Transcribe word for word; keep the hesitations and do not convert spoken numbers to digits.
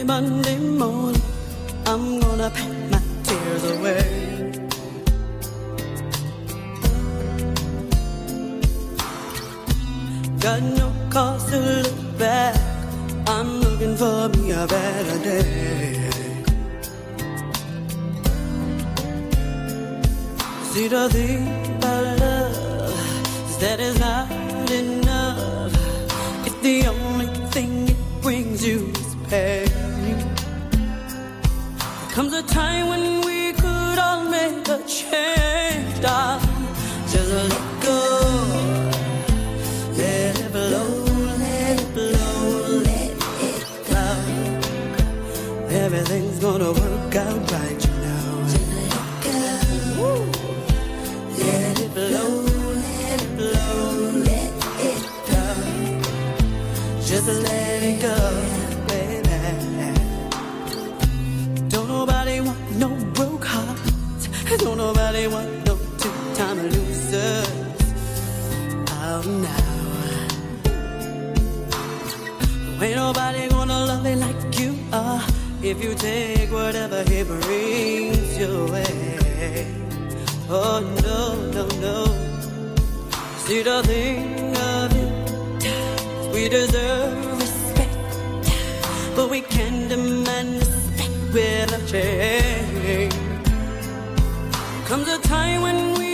Monday morning, I'm gonna pack my tears away. Got no cause to look back, I'm looking for me a better day. See, the thing about love is that it's not enough if the only thing it brings you is pain. There comes a time when we could all make a change, darling. Just let go, let it blow, let it blow, let it go. Everything's gonna work out right, you know. Just let it go. Woo. Let it blow, let it blow, let it go. Just let it go, baby. Don't nobody want no broke hearts. Don't nobody want no two-time losers. Oh no. Ain't nobody gonna love you like you are if you take whatever he brings your way. Oh no, no, no. See, the thing of it, we deserve respect, but we can't demand respect with a chain. Comes a time when we